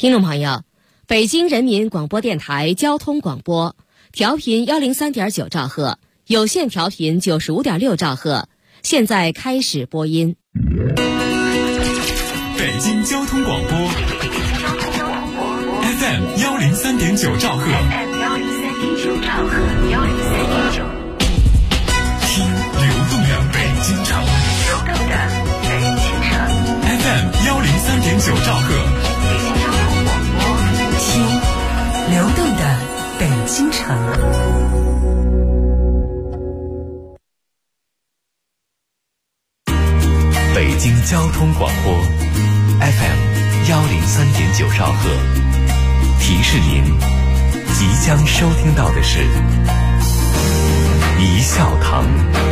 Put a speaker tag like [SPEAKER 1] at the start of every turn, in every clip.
[SPEAKER 1] 听众朋友，北京人民广播电台交通广播，调频103.9兆赫，有线调频95.6兆赫，现在开始播音。
[SPEAKER 2] 北京交通广播 FM 103.9兆赫，听流动的北京城，FM 103.9兆赫，
[SPEAKER 3] 听流动的北京城。
[SPEAKER 2] 北京交通广播 FM 103.9兆赫，提示您即将收听到的是一笑堂。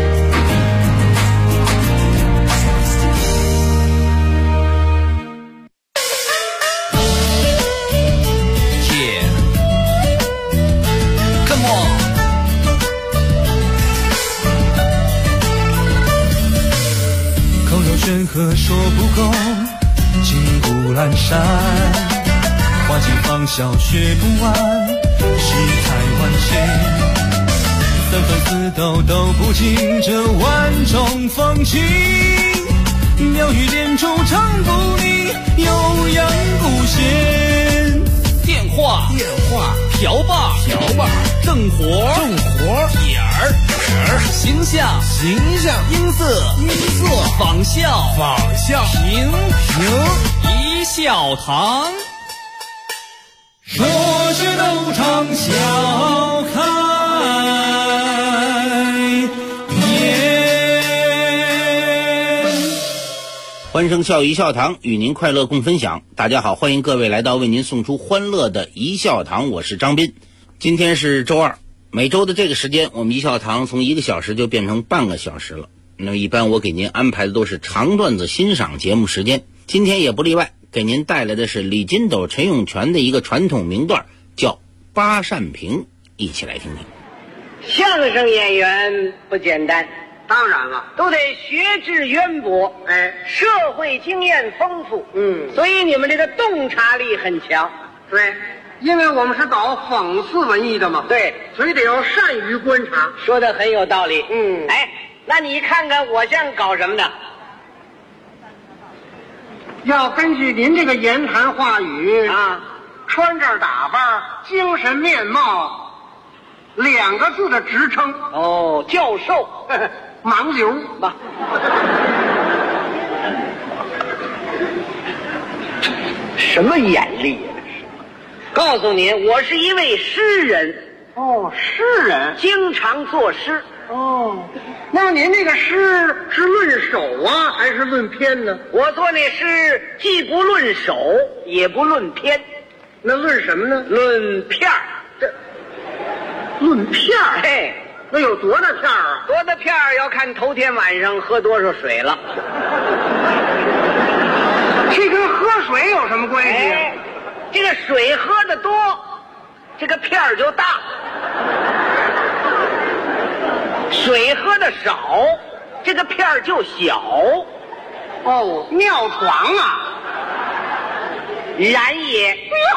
[SPEAKER 4] 山河说不够，金谷阑珊，花季芳笑学不完，世态万千，三番四斗都不尽这万种风情，妙语连珠唱不腻，悠扬古弦，
[SPEAKER 5] 电话瓢把正活点儿形象音色仿效评一笑堂，
[SPEAKER 4] 说是都唱笑开颜。
[SPEAKER 6] 欢声笑语一笑堂，与您快乐共分享。大家好，欢迎各位来到为您送出欢乐的一笑堂，我是张斌。今天是周二，每周的这个时间，我们一笑堂从1个小时就变成半个小时了。那么一般我给您安排的都是长段子欣赏节目时间，今天也不例外，给您带来的是李金斗、陈永泉的一个传统名段，叫八扇屏，一起来听听。
[SPEAKER 7] 相声演员不简单，
[SPEAKER 8] 当然了，
[SPEAKER 7] 都得学识渊博，社会经验丰富，所以你们这个洞察力很强。
[SPEAKER 8] 对，因为我们是搞讽刺文艺的嘛，
[SPEAKER 7] 对，
[SPEAKER 8] 所以得要善于观察。
[SPEAKER 7] 说得很有道理。那你看看我像搞什么的？
[SPEAKER 8] 要根据您这个言谈话语
[SPEAKER 7] 啊，
[SPEAKER 8] 穿着打扮、精神面貌2个字的职称。
[SPEAKER 7] 哦，教授
[SPEAKER 8] 盲流
[SPEAKER 7] 吧。什么眼力呀？告诉你，我是一位诗人。
[SPEAKER 8] 哦，诗人，
[SPEAKER 7] 经常作诗。
[SPEAKER 8] 哦，那么您那个诗是论首啊，还是论篇呢？
[SPEAKER 7] 我做那诗既不论首，也不论篇。
[SPEAKER 8] 那论什么呢？
[SPEAKER 7] 论片儿。
[SPEAKER 8] 论片儿？
[SPEAKER 7] 嘿，
[SPEAKER 8] 那有多大片儿啊？
[SPEAKER 7] 多大片儿要看头天晚上喝多少水了。
[SPEAKER 8] 这跟喝水有什么关系？
[SPEAKER 7] 这个水喝得多，这个片儿就大；水喝得少，这个片儿就小。
[SPEAKER 8] 哦，尿床啊！
[SPEAKER 7] 然也。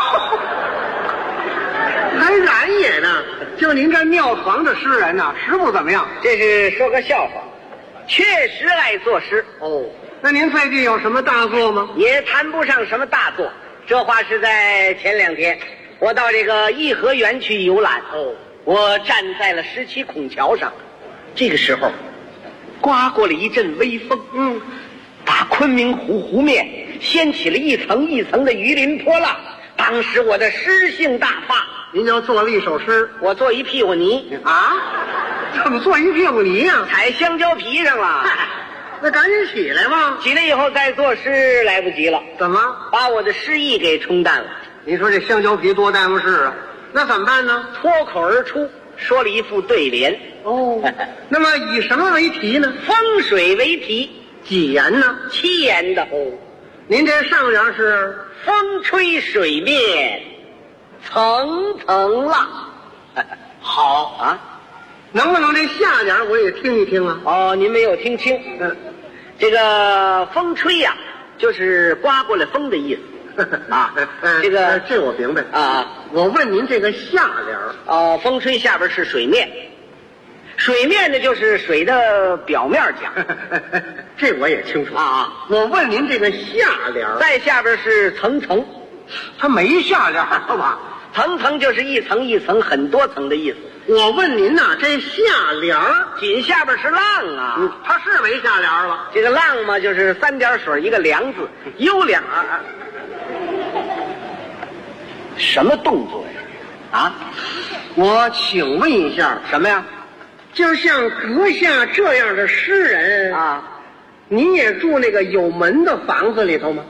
[SPEAKER 8] 还然也呢？就您这尿床的诗人呢，实不怎么样。
[SPEAKER 7] 这是说个笑话，确实爱作诗。
[SPEAKER 8] 哦，那您最近有什么大作吗？
[SPEAKER 7] 也谈不上什么大作，这话是在前2天，我到这个颐和园去游览。我站在了17孔桥上，这个时候刮过了一阵微风，打昆明湖湖面掀起了一层一层的鱼鳞波浪。当时我的诗性大发。
[SPEAKER 8] 您就做了一首诗？
[SPEAKER 7] 我做一屁股泥
[SPEAKER 8] 啊？怎么做一屁股泥呀？
[SPEAKER 7] 踩香蕉皮上了。
[SPEAKER 8] 那赶紧起来吧。
[SPEAKER 7] 起来以后再作诗来不及了。
[SPEAKER 8] 怎么？
[SPEAKER 7] 把我的诗意给冲淡了。
[SPEAKER 8] 你说这香蕉皮多耽误事啊？那怎么办呢？
[SPEAKER 7] 脱口而出说了一副对联。
[SPEAKER 8] 哦，那么以什么为题呢？
[SPEAKER 7] 风水为题。
[SPEAKER 8] 几言呢
[SPEAKER 7] ？7言的。
[SPEAKER 8] 哦，您这上联是
[SPEAKER 7] 风吹水面层层浪。好啊，
[SPEAKER 8] 能不能这下联我也听一听啊？
[SPEAKER 7] 哦，您没有听清。这个风吹呀，就是刮过来风的意思。 啊，这个
[SPEAKER 8] 这我明白
[SPEAKER 7] 啊。
[SPEAKER 8] 我问您这个下联
[SPEAKER 7] 风吹下边是水面，水面呢就是水的表面讲，
[SPEAKER 8] 这我也清楚
[SPEAKER 7] 啊。
[SPEAKER 8] 我问您这个下联，
[SPEAKER 7] 在下边是层层，
[SPEAKER 8] 它没下联好吧？
[SPEAKER 7] 层层就是一层一层很多层的意思。
[SPEAKER 8] 我问您呐，这下联
[SPEAKER 7] 紧下边是浪啊，
[SPEAKER 8] 它是没下联了。
[SPEAKER 7] 这个浪嘛，就是三点水一个良字，优良啊。什么动作呀？啊，
[SPEAKER 8] 我请问一下，
[SPEAKER 7] 什么呀？
[SPEAKER 8] 就像阁下这样的诗人
[SPEAKER 7] 啊，
[SPEAKER 8] 您也住那个有门的房子里头吗？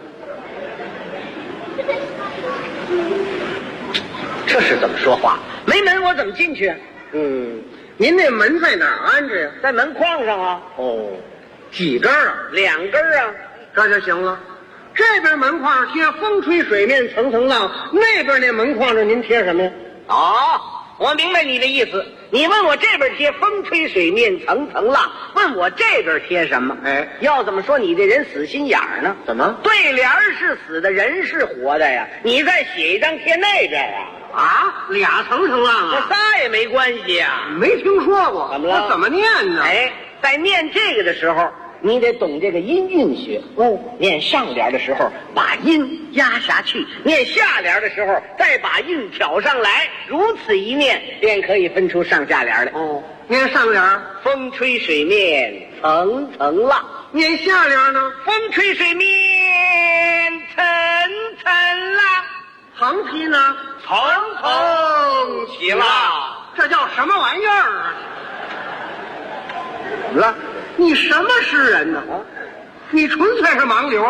[SPEAKER 7] 这是怎么说话？没门我怎么进去？
[SPEAKER 8] 您那门在哪儿安着呀？
[SPEAKER 7] 在门框上啊。
[SPEAKER 8] 哦，几根啊
[SPEAKER 7] ？2根啊，
[SPEAKER 8] 这就行了。这边门框上贴风吹水面层层浪，那边那门框上您贴什么呀？
[SPEAKER 7] 哦，我明白你的意思。你问我这边贴风吹水面层层浪，问我这边贴什么？
[SPEAKER 8] 哎，
[SPEAKER 7] 要怎么说你这人死心眼儿呢？
[SPEAKER 8] 怎么？
[SPEAKER 7] 对联是死的，人是活的呀。你再写一张贴那边呀？
[SPEAKER 8] 啊，俩层层浪啊？
[SPEAKER 7] 这仨也没关系呀。
[SPEAKER 8] 没听说过。
[SPEAKER 7] 怎么了？
[SPEAKER 8] 我怎么念呢？
[SPEAKER 7] 哎，在念这个的时候，你得懂这个音韵学。念上联的时候把音压下去，念下联的时候再把韵挑上来，如此一念便可以分出上下联来。
[SPEAKER 8] 念上联
[SPEAKER 7] 风吹水面层层浪，
[SPEAKER 8] 念下联呢？
[SPEAKER 7] 风吹水面层层浪，
[SPEAKER 8] 横批呢？
[SPEAKER 7] 层层起浪。
[SPEAKER 8] 这叫什么玩意儿啊？
[SPEAKER 7] 怎么了？
[SPEAKER 8] 你什么诗人呢？你纯粹是盲流。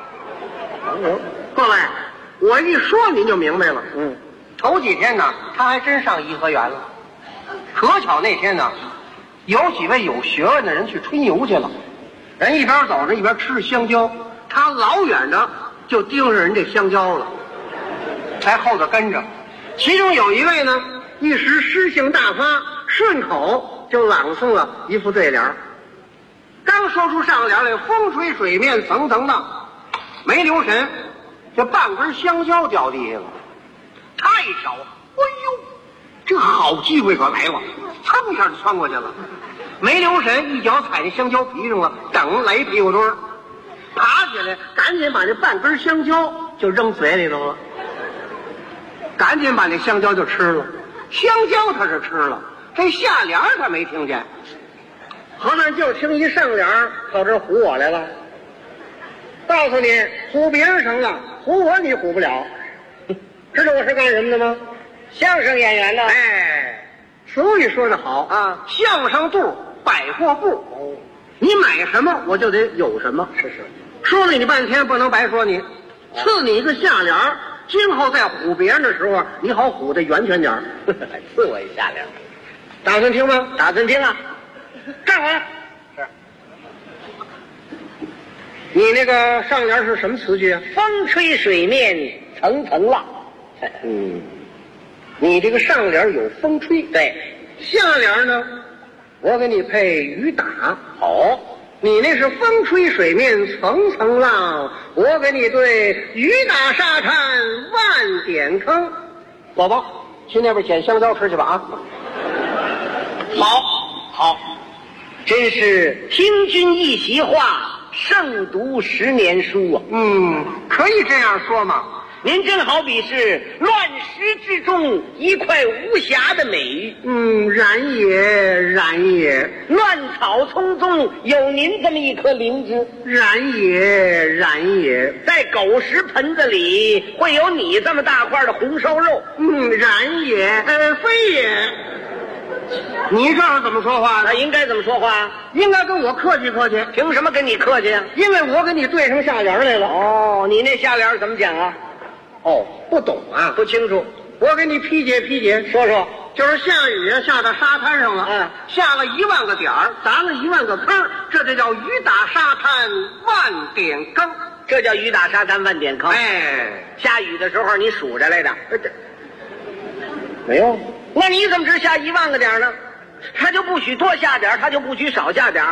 [SPEAKER 8] 各位，我一说您就明白了。头几天呢，他还真上颐和园了。可巧那天呢，有几位有学问的人去春游去了，人一边走着一边吃着香蕉，他老远的就盯着人这香蕉了，在后头跟着。其中有一位呢，一时诗兴大发，顺口就朗诵了一副对联。刚说出上联来，风吹水面层层浪，没留神，这半根香蕉掉地下了。他一瞧，哎呦，这好机会可来了，噌一下就窜过去了。没留神，一脚踩在香蕉皮上了，等来一屁股墩儿，爬起来，赶紧把这半根香蕉就扔嘴里头了，赶紧把那香蕉就吃了。香蕉他是吃了，这下联他没听见。和尚就听一上联跑这儿唬我来了，告诉你，唬别人成了，唬我你唬不了。知道我是干什么的吗？
[SPEAKER 7] 相声演员呢？
[SPEAKER 8] 哎，俗语说得好
[SPEAKER 7] 啊，
[SPEAKER 8] 相声肚，百货部。你买什么我就得有什么。
[SPEAKER 7] 是。
[SPEAKER 8] 说了你半天不能白说你，赐你一个下联，今后在唬别人的时候，你好唬得圆圈点儿。
[SPEAKER 7] 赐我一下联，
[SPEAKER 8] 打算听吗？
[SPEAKER 7] 打算听啊。
[SPEAKER 8] 站稳。
[SPEAKER 7] 是。
[SPEAKER 8] 你那个上联是什么词句啊？
[SPEAKER 7] 风吹水面层层浪。
[SPEAKER 8] 你这个上联有风吹，
[SPEAKER 7] 对。
[SPEAKER 8] 下联呢，我给你配雨打。
[SPEAKER 7] 好。
[SPEAKER 8] 你那是风吹水面层层浪，我给你对雨打沙滩万点坑。宝宝，去那边捡香蕉吃去吧啊！
[SPEAKER 7] 好，真是听君一席话，胜读10年书啊。
[SPEAKER 8] 可以这样说嘛。
[SPEAKER 7] 您真好比是乱石之中一块无瑕的美玉。
[SPEAKER 8] 然也。
[SPEAKER 7] 乱草丛中有您这么一颗灵芝。
[SPEAKER 8] 然也。
[SPEAKER 7] 在狗食盆子里会有你这么大块的红烧肉。
[SPEAKER 8] 然也，非也。你这是怎么说话呢？
[SPEAKER 7] 应该怎么说话？
[SPEAKER 8] 应该跟我客气客气。
[SPEAKER 7] 凭什么跟你客气啊？
[SPEAKER 8] 因为我给你对上下联来了。
[SPEAKER 7] 你那下联怎么讲啊？
[SPEAKER 8] 不懂啊，
[SPEAKER 7] 不清楚。
[SPEAKER 8] 我给你批解，
[SPEAKER 7] 说说。
[SPEAKER 8] 就是下雨啊，下到沙滩上了，下了1万个点儿，砸了1万个坑，这就叫雨打沙滩万点坑。
[SPEAKER 7] 这叫雨打沙滩万点坑。下雨的时候你数着来的。
[SPEAKER 8] 没有。
[SPEAKER 7] 那你怎么知下1万个点呢？他就不许多下点，他就不许少下点，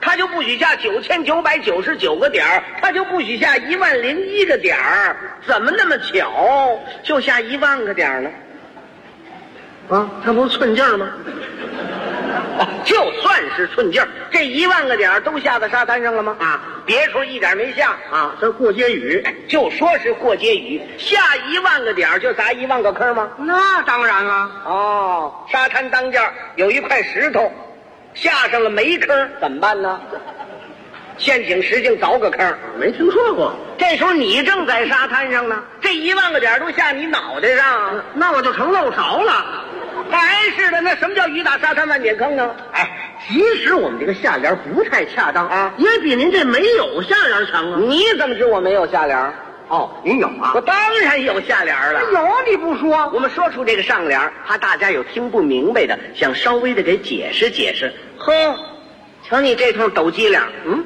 [SPEAKER 7] 他就不许下9999个点儿，他就不许下10001个点儿，怎么那么巧就下10000个点儿呢？
[SPEAKER 8] 啊，他不是寸劲儿吗？
[SPEAKER 7] 就算是寸劲儿，这10000个点儿都下到沙滩上了吗？
[SPEAKER 8] 啊，
[SPEAKER 7] 别处一点没下
[SPEAKER 8] 啊，这过街雨，
[SPEAKER 7] 就说是过街雨，下10000个点儿就砸10000个坑吗？
[SPEAKER 8] 那当然了。
[SPEAKER 7] 哦，沙滩当间有一块石头，下上了煤坑，怎么办呢？先请石匠凿个坑，
[SPEAKER 8] 没听说过。
[SPEAKER 7] 这时候你正在沙滩上呢，这10000个点儿都下你脑袋上，
[SPEAKER 8] 那我就成漏勺了。
[SPEAKER 7] 还是的，那什么叫雨打沙滩万点坑呢？
[SPEAKER 8] 哎，即使我们这个下联不太恰当
[SPEAKER 7] 啊，
[SPEAKER 8] 也比您这没有下联强啊。
[SPEAKER 7] 你怎么知我没有下联？
[SPEAKER 8] 哦，您有啊？
[SPEAKER 7] 我当然有下联了。
[SPEAKER 8] 有你不说？
[SPEAKER 7] 我们说出这个上联，怕大家有听不明白的，想稍微的给解释解释。呵，瞧你这通抖机灵，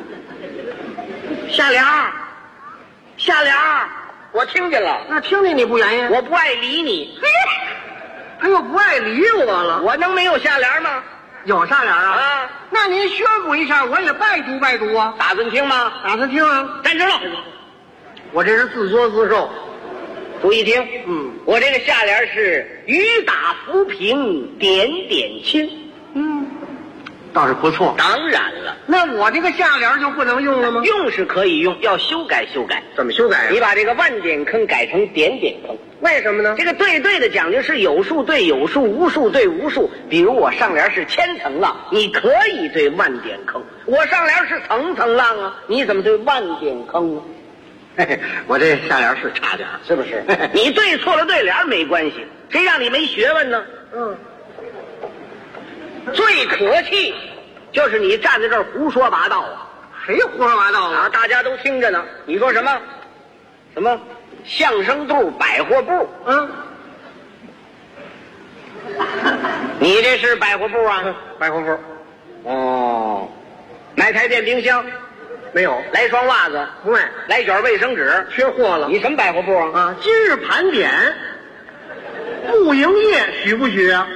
[SPEAKER 7] 下联，下联，我听见了。
[SPEAKER 8] 那听见你不原因？
[SPEAKER 7] 我不爱理你。
[SPEAKER 8] 他又不爱理我了，
[SPEAKER 7] 我能没有下联吗？
[SPEAKER 8] 有下联啊？
[SPEAKER 7] 啊，
[SPEAKER 8] 那您宣布一下，我也拜读拜读啊。
[SPEAKER 7] 打算听吗？
[SPEAKER 8] 打算听啊。
[SPEAKER 7] 站直了，
[SPEAKER 8] 我这是自作自受。
[SPEAKER 7] 注意听，我这个下联是雨打浮萍点点青。
[SPEAKER 8] 倒是不错。
[SPEAKER 7] 当然了，
[SPEAKER 8] 那我这个下联就不能用了吗？
[SPEAKER 7] 用是可以用，要修改修改。
[SPEAKER 8] 怎么修改啊？
[SPEAKER 7] 你把这个万点坑改成点点坑。
[SPEAKER 8] 为什么呢？
[SPEAKER 7] 这个对的讲究是有数对有数，无数对无数。比如我上联是千层浪，你可以对万点坑；我上联是层层浪啊，你怎么对万点坑呢？
[SPEAKER 8] 嘿嘿，我这下联是差点，
[SPEAKER 7] 是不是？你对错了对联没关系，谁让你没学问呢？最可气就是你站在这儿胡说八道啊！
[SPEAKER 8] 谁胡说八道
[SPEAKER 7] 啊？大家都听着呢。你说什么？什么相声肚、百货部？你这是百货部啊？
[SPEAKER 8] 百货部。
[SPEAKER 7] 哦，买台电冰箱
[SPEAKER 8] 没有？
[SPEAKER 7] 来双袜子
[SPEAKER 8] 不卖？
[SPEAKER 7] 来卷卫生纸
[SPEAKER 8] 缺货了？
[SPEAKER 7] 你什么百货部啊？
[SPEAKER 8] 啊，今日盘点，不营业许不许啊？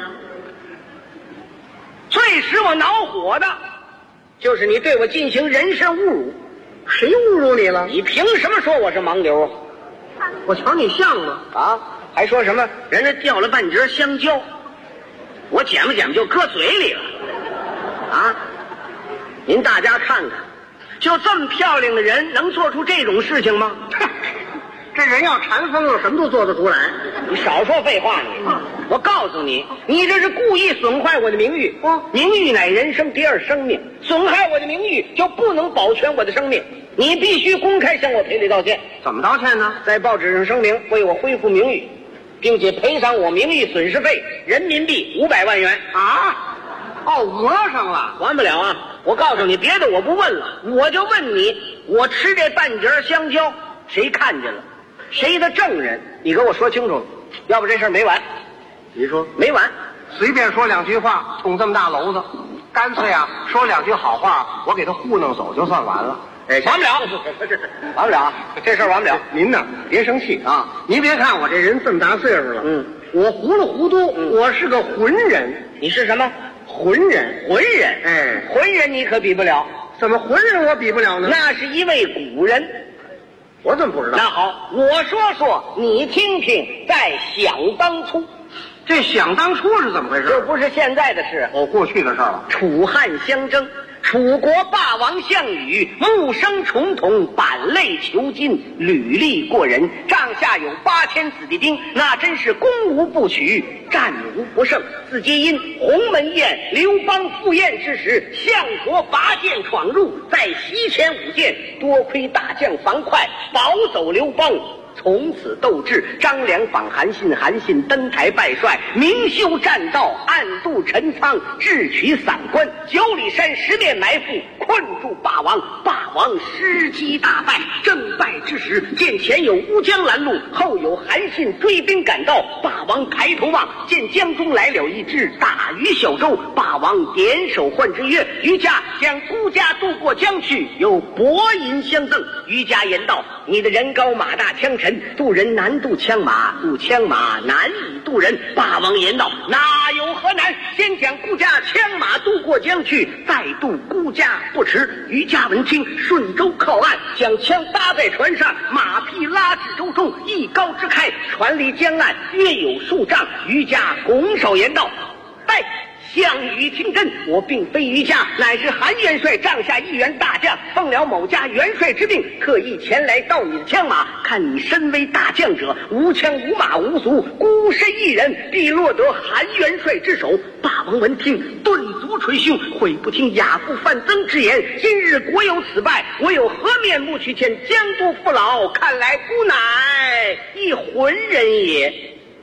[SPEAKER 7] 最使我恼火的，就是你对我进行人身侮辱。
[SPEAKER 8] 谁侮辱你了？
[SPEAKER 7] 你凭什么说我是盲流啊？
[SPEAKER 8] 我瞧你像吗？
[SPEAKER 7] 啊，还说什么人家掉了半截香蕉，我捡吧就搁嘴里了。啊，您大家看看，就这么漂亮的人能做出这种事情吗？
[SPEAKER 8] 这人要馋疯了，什么都做得出来。
[SPEAKER 7] 你少说废话你！我告诉你，你这是故意损坏我的名誉。名誉乃人生第二生命，损害我的名誉就不能保全我的生命。你必须公开向我赔礼道歉。
[SPEAKER 8] 怎么道歉呢？
[SPEAKER 7] 在报纸上声明为我恢复名誉，并且赔偿我名誉损失费人民币500万元。
[SPEAKER 8] 啊？哦，讹上了，
[SPEAKER 7] 还不了啊！我告诉你，别的我不问了，我就问你，我吃这半截香蕉，谁看见了？谁的证人？你跟我说清楚，要不这事儿没完。
[SPEAKER 8] 你说
[SPEAKER 7] 没完，
[SPEAKER 8] 随便说两句话，捅这么大篓子，干脆啊说两句好话，我给他糊弄走就算完了。
[SPEAKER 7] 完不了，完不了，这事儿完不了。
[SPEAKER 8] 您呢，别生气啊！您别看我这人这么大岁数了，我糊里糊涂，我是个浑人。
[SPEAKER 7] 你是什么？
[SPEAKER 8] 浑人，
[SPEAKER 7] 浑人。
[SPEAKER 8] 哎，
[SPEAKER 7] 浑人你可比不了。
[SPEAKER 8] 怎么浑人我比不了呢？
[SPEAKER 7] 那是一位古人。
[SPEAKER 8] 我怎么不知道？
[SPEAKER 7] 那好，我说说，你听听。在想当初，
[SPEAKER 8] 这想当初是怎么回事？
[SPEAKER 7] 这不是现在的事，
[SPEAKER 8] 过去的事了。
[SPEAKER 7] 楚汉相争，楚国霸王项羽目生重瞳，板泪求金，履历过人，帐下有8000子弟兵，那真是攻无不取，战无不胜。自皆因鸿门宴，刘邦赴宴之时，项伯拔剑闯入，在席前舞剑，多亏大将樊哙保走刘邦。从此斗志，张良访韩信，韩信登台拜帅，明修栈道，暗度陈仓，智取散关，9里山10面埋伏，困住霸王。霸王失机大败，正败之时，见前有乌江拦路，后有韩信追兵赶到，霸王抬头望，见江中来了一只大鱼小舟。霸王点手唤之曰：“渔家，将孤家渡过江去，有薄银相赠。”渔家言道：“你的人高马大，枪臣，渡人难渡枪马，渡枪马难以渡人。霸王言道：哪有何难？先将孤家枪马渡过江去，再渡孤家不迟。于家闻听，顺舟靠岸，将枪搭在船上，马匹拉至舟中，一篙支开，船离江岸约有数丈。于家拱手言道：拜项羽听真，我并非于家，乃是韩元帅帐下一员大将，奉了某家元帅之命，特意前来盗你的枪马。看你身为大将者，无枪无马无卒，孤身一人，必落得韩元帅之手。霸王闻听，顿足捶胸，悔不听亚父范增之言。今日国有此败，我有何面目去见江都父老？看来孤乃一浑人也。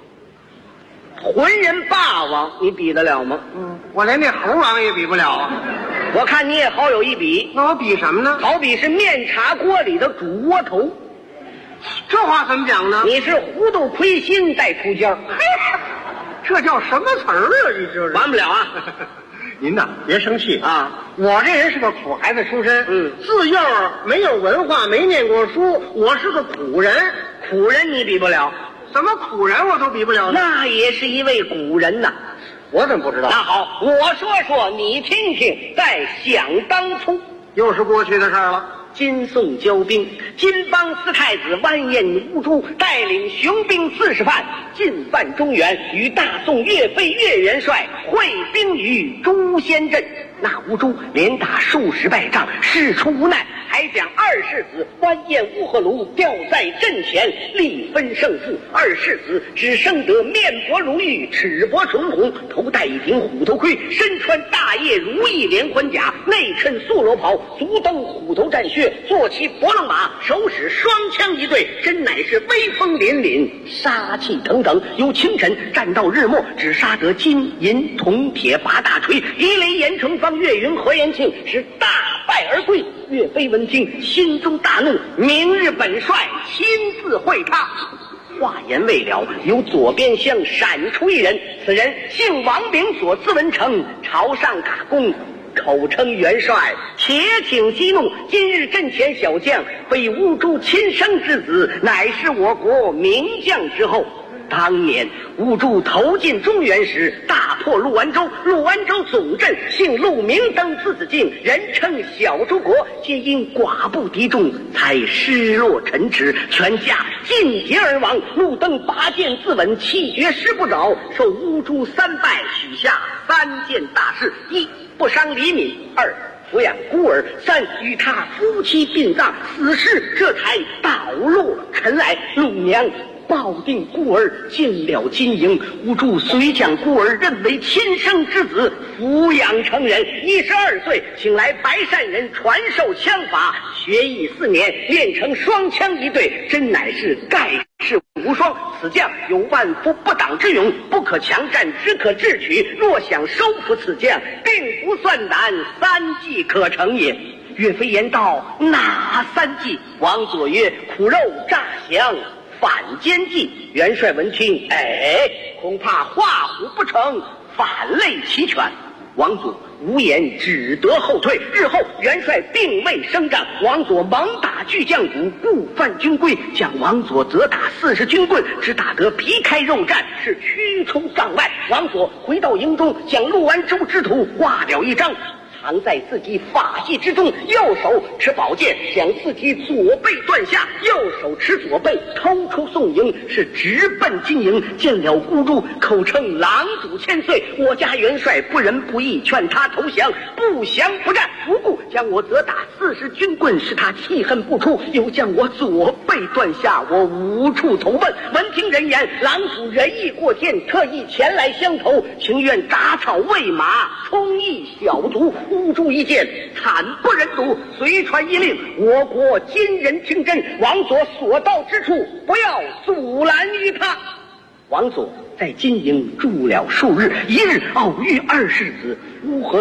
[SPEAKER 7] 浑人霸王，你比得了吗？
[SPEAKER 8] 我连那猴王也比不了啊！
[SPEAKER 7] 我看你也好有一比。
[SPEAKER 8] 那我比什么呢？
[SPEAKER 7] 好比是面茶锅里的煮窝头。
[SPEAKER 8] 这话怎么讲呢？
[SPEAKER 7] 你是糊涂亏心带出尖儿。
[SPEAKER 8] 这叫什么词儿啊？你这
[SPEAKER 7] 完不了啊！
[SPEAKER 8] 您呐，别生气
[SPEAKER 7] 啊！
[SPEAKER 8] 我这人是个苦孩子出身，自幼没有文化，没念过书，我是个苦人。
[SPEAKER 7] 苦人你比不了。
[SPEAKER 8] 怎么苦人我都比不了呢？
[SPEAKER 7] 那也是一位古人呐。
[SPEAKER 8] 我怎么不知道？
[SPEAKER 7] 那好，我说说你听听。在想当初，
[SPEAKER 8] 又是过去的事儿了。
[SPEAKER 7] 金宋交兵，金邦四太子完颜乌珠带领雄兵40万进犯中原，与大宋岳飞岳元帅会兵于朱仙镇。那乌珠连打数十败仗，事出无奈，还将二世子完颜乌合卢吊在阵前，力分胜负。二世子只生得面薄如玉，齿薄唇红，头戴一顶虎头盔，身穿大叶如意连环甲，内衬素罗袍，足蹬虎头战靴，坐骑伯龙马，手使双枪一对，真乃是威风凛凛，杀气腾腾。由清晨战到日末，只杀得金银铜铁8大锤，一雷严成方、岳云、何延庆是大败而归。岳飞闻听，心中大怒，明日本帅亲自会他。话言未了，由左边厢闪出一人，此人姓王，名左，字文成，朝上打工，口称元帅。且请息怒，今日阵前小将非乌珠亲生之子，乃是我国名将之后。当年乌珠投进中原时，大破陆安州，陆安州总镇姓陆，名登，字子敬，人称小诸国，皆因寡不敌众，才失落陈池，全家尽竭而亡。陆登拔剑自刎，气绝尸不着，受乌珠3败，许下3件大事：一、不伤黎民；二、抚养孤儿；三、与他夫妻殡葬，死事这才倒落尘来。陆娘抱定孤儿进了金营，乌珠遂将孤儿认为亲生之子，抚养成人。12岁，请来白善人传授枪法，学艺4年，练成双枪一对，真乃是盖世无双。此将有万夫不挡之勇，不可强战，只可智取。若想收服此将，并不算难，3计可成也。岳飞言道：哪3计？王佐曰：苦肉诈降，反间计。元帅闻听，恐怕画虎不成，反类齐全。王佐无言，只得后退。日后元帅并未升帐，王佐猛打巨将鼓，故犯军规，将王佐责打40军棍，只打得皮开肉绽，是驱出帐外。王佐回到营中，将陆安州之图画了一张，藏在自己发髻之中，右手持宝剑，将自己左背断下，右手持左背偷出宋营，是直奔金营。见了乌珠，口称狼主千岁。我家元帅不仁不义，劝他投降，不降不战，不顾将我责打40军棍，使他气恨不出，又将我左背断下，我无处投奔。闻听人言，狼主仁义过天，特意前来相投，情愿打草喂马，充役小卒。乌珠一见，惨不忍睹，随传一令：我国今人听真，王佐所到之处，不要阻拦于他。王佐在金营住了数日，一日偶遇二世子乌合龙，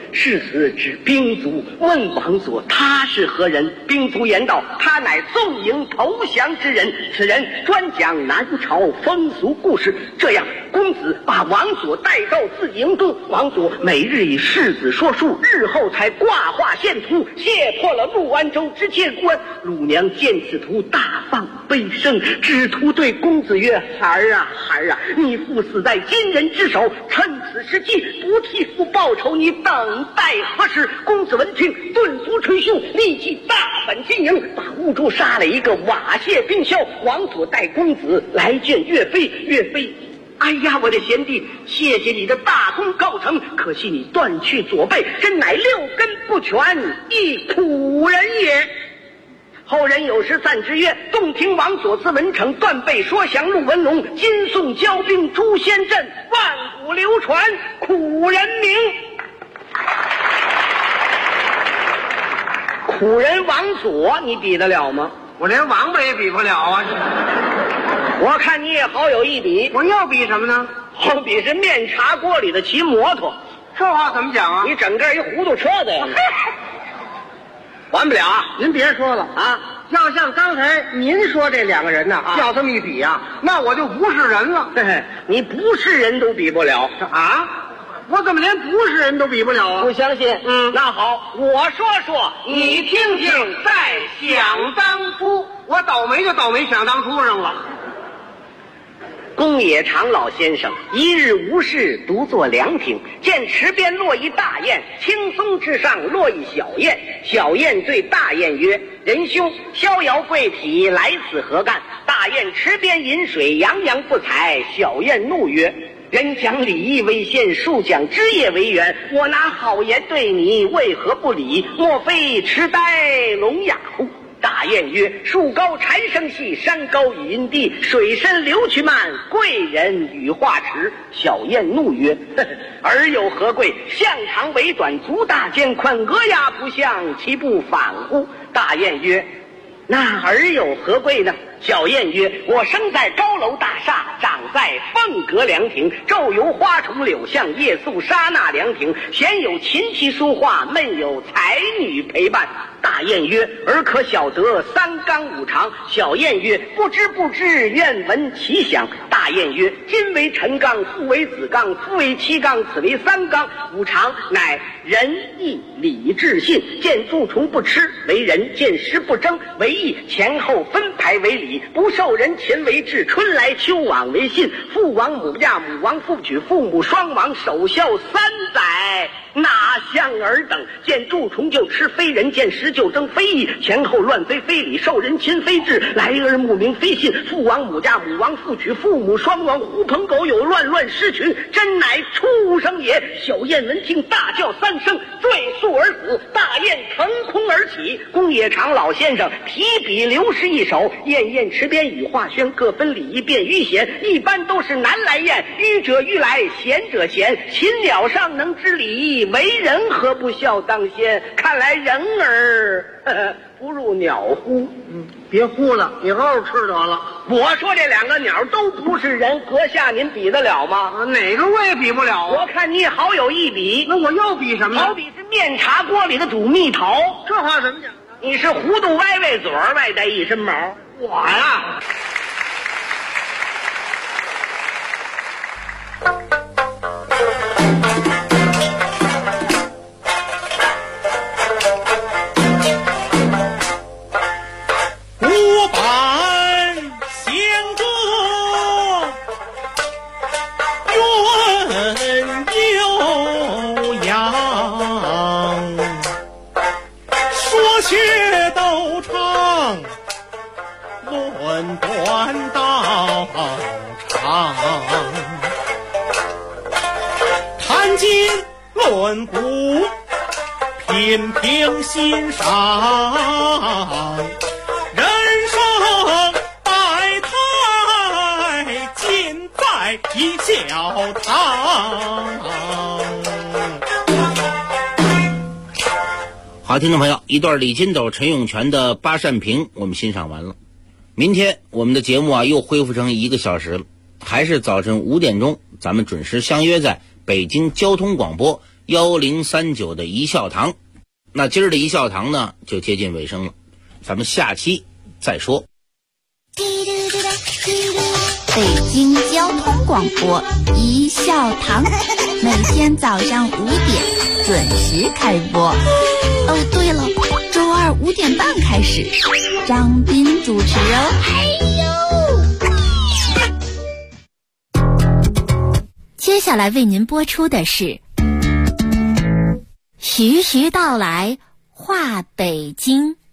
[SPEAKER 7] 世子指兵卒，问王佐他是何人？兵卒言道：他乃宋营投降之人，此人专讲南朝风俗故事。这样，公子把王佐带到自营中，王佐每日以世子说书，日后才挂画献图，卸破了陆安州之切关。鲁娘见此图，大放悲声，只图对公子曰：孩啊孩啊，你父死在金人之手，趁此时机不替父报仇，你等待何时？公子闻听，顿足捶胸，立即大返金营，把兀术杀了一个瓦解兵消。王佐带公子来见岳飞，岳飞，哎呀，我的贤弟，谢谢你的大功告成，可惜你断去左背，真乃六根不全，一苦人也。后人有诗赞之曰：洞庭王佐自文成，断背说降陆文龙，金宋交兵诛仙阵，万古流传苦人名。苦人王佐，你比得了吗？
[SPEAKER 8] 我连王八也比不了啊！
[SPEAKER 7] 我看你也好有一比。
[SPEAKER 8] 我要比什么呢？
[SPEAKER 7] 好比是面茶锅里的骑摩托。
[SPEAKER 8] 这话怎么讲啊？
[SPEAKER 7] 你整个一糊涂车子呀！完不了啊！
[SPEAKER 8] 您别说了啊！要像刚才您说这两个人呢，要这么一比啊，那我就不是人了。
[SPEAKER 7] 嘿嘿，你不是人都比不了
[SPEAKER 8] 啊！我怎么连不是人都比不了啊？
[SPEAKER 7] 不相信？那好，我说说，你听听。在想当初，
[SPEAKER 8] 我倒霉就倒霉想当初上了。
[SPEAKER 7] 公冶长老先生一日无事，独坐凉亭，见池边落一大雁，青松之上落一小雁。小雁对大雁曰：仁兄，逍遥贵体，来此何干？大雁池边饮水，洋洋不睬。小雁怒曰：人讲礼义为先，树讲枝叶为源。我拿好言对你，为何不理？莫非痴呆聋哑乎？大雁曰：树高蝉声细，山高语音低，水深流渠慢，贵人语话迟。小雁怒曰：尔有何贵？象长尾短，足大肩宽，鹅鸭不相，其不反乎？大雁曰：那尔有何贵呢？小雁曰：我生在高楼大厦，长在凤阁凉亭，昼游花重柳巷，夜宿沙那凉亭，闲有琴棋书画，闷有才女陪伴。大雁曰：尔可晓得三纲五常？小雁曰：不知，愿闻其详。大雁曰：今为臣纲，父为子纲，夫为妻纲，此为三纲。五常乃仁义礼智信。见蛀虫不吃为仁，见食不争为义，前后分排为礼，不受人情为智，春来秋往为信。父亡母嫁，母亡父娶，父母双亡，守孝三载，哪像尔等？见蛀虫就吃非人，见食就争非义，前后乱非非礼，受人亲非智，来而慕名非信。父亡母嫁，母亡父娶，父母双亡，狐朋狗友，乱失群，真乃畜生也。小雁闻听，大叫三声，坠树而死。大雁腾空而起。公冶长老先生提笔留诗一首：燕燕池边雨化轩，各分礼义便于贤。一般都是南来雁，愚者愚来，贤者贤。禽鸟尚能知礼，为人何不孝当先？看来人儿不入鸟乎？
[SPEAKER 8] 别呼了，你好好吃得了。
[SPEAKER 7] 我说这两个鸟都不是人，阁下您比得了吗？
[SPEAKER 8] 哪个我也比不了啊。
[SPEAKER 7] 我看你好有一比。
[SPEAKER 8] 那我又比什么呢？
[SPEAKER 7] 好比是面茶锅里的煮蜜桃。
[SPEAKER 8] 这话怎么讲？
[SPEAKER 7] 你是糊涂歪歪嘴儿，外带一身毛。
[SPEAKER 8] 我呀，
[SPEAKER 5] 五板相隔，远悠扬。说学逗唱，论断道长。谈今论古，品评欣赏。人生百态，尽在一教堂。
[SPEAKER 6] 好，听众朋友，一段李金斗、陈永泉的《八扇屏》我们欣赏完了。明天我们的节目又恢复成1个小时了，还是早晨5点钟，咱们准时相约在北京交通广播 1039的一笑堂。那今儿的一笑堂呢就接近尾声了，咱们下期再说。
[SPEAKER 9] 北京交通广播一笑堂，每天早上5点准时开播。哦，对了，周二5点半开始，张斌主持哦。接下来为您播出的是徐徐道来话北京。